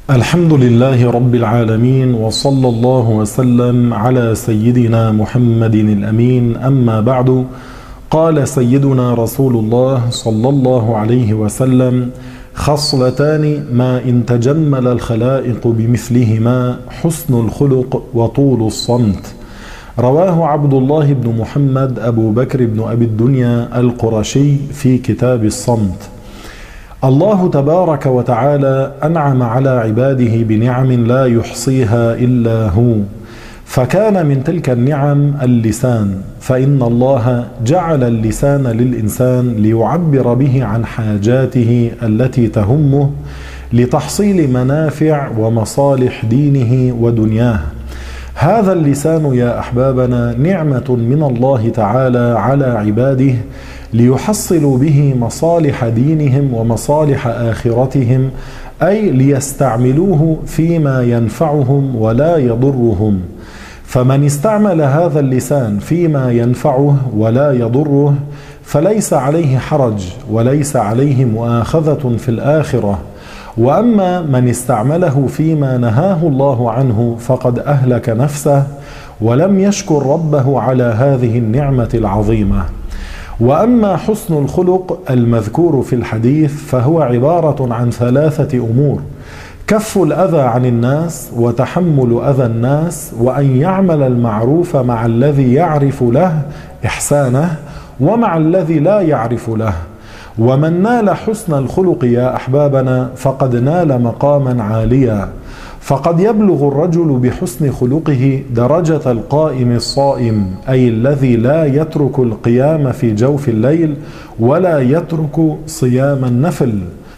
الحمد لله رب العالمين، وصلى الله وسلم على سيدنا محمد الأمين. أما بعد، قال سيدنا رسول الله صلى الله عليه وسلم: خصلتان ما إن تجمل الخلائق بمثلهما حسن الخلق وطول الصمت. رواه عبد الله بن محمد أبو بكر بن أبي الدنيا القرشي في كتاب الصمت. الله تبارك وتعالى أنعم على عباده بنعم لا يحصيها إلا هو، فكان من تلك النعم اللسان، فإن الله جعل اللسان للإنسان ليعبر به عن حاجاته التي تهمه لتحصيل منافع ومصالح دينه ودنياه. هذا اللسان يا أحبابنا نعمة من الله تعالى على عباده ليحصلوا به مصالح دينهم ومصالح آخرتهم، أي ليستعملوه فيما ينفعهم ولا يضرهم. فمن استعمل هذا اللسان فيما ينفعه ولا يضره فليس عليه حرج وليس عليه مؤاخذة في الآخرة. وأما من استعمله فيما نهاه الله عنه فقد أهلك نفسه ولم يشكر ربه على هذه النعمة العظيمة. وأما حسن الخلق المذكور في الحديث فهو عبارة عن ثلاثة أمور: كف الأذى عن الناس، وتحمل أذى الناس، وأن يعمل المعروف مع الذي يعرف له إحسانه ومع الذي لا يعرف له. ومن نال حسن الخلق يا أحبابنا فقد نال مقاما عاليا، فقد يبلغ الرجل بحسن خلقه درجة القائم الصائم، أي الذي لا يترك القيام في جوف الليل ولا يترك صيام النفل.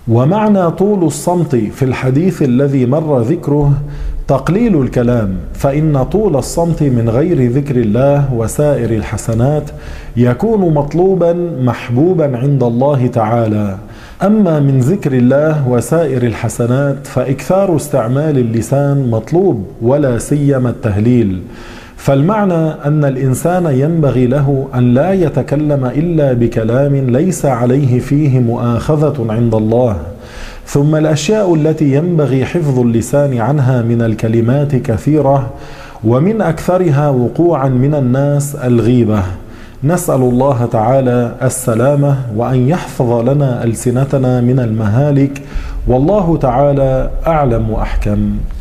ومعنى طول الصمت في الحديث الذي مر ذكره تقليل الكلام، فإن طول الصمت من غير ذكر الله وسائر الحسنات يكون مطلوبا محبوبا عند الله تعالى. أما من ذكر الله وسائر الحسنات فإكثار استعمال اللسان مطلوب، ولا سيما التهليل. فالمعنى أن الإنسان ينبغي له أن لا يتكلم إلا بكلام ليس عليه فيه مؤاخذة عند الله. ثم الأشياء التي ينبغي حفظ اللسان عنها من الكلمات كثيرة، ومن أكثرها وقوعا من الناس الغيبة. نسأل الله تعالى السلامة، وأن يحفظ لنا ألسنتنا من المهالك، والله تعالى أعلم وأحكم.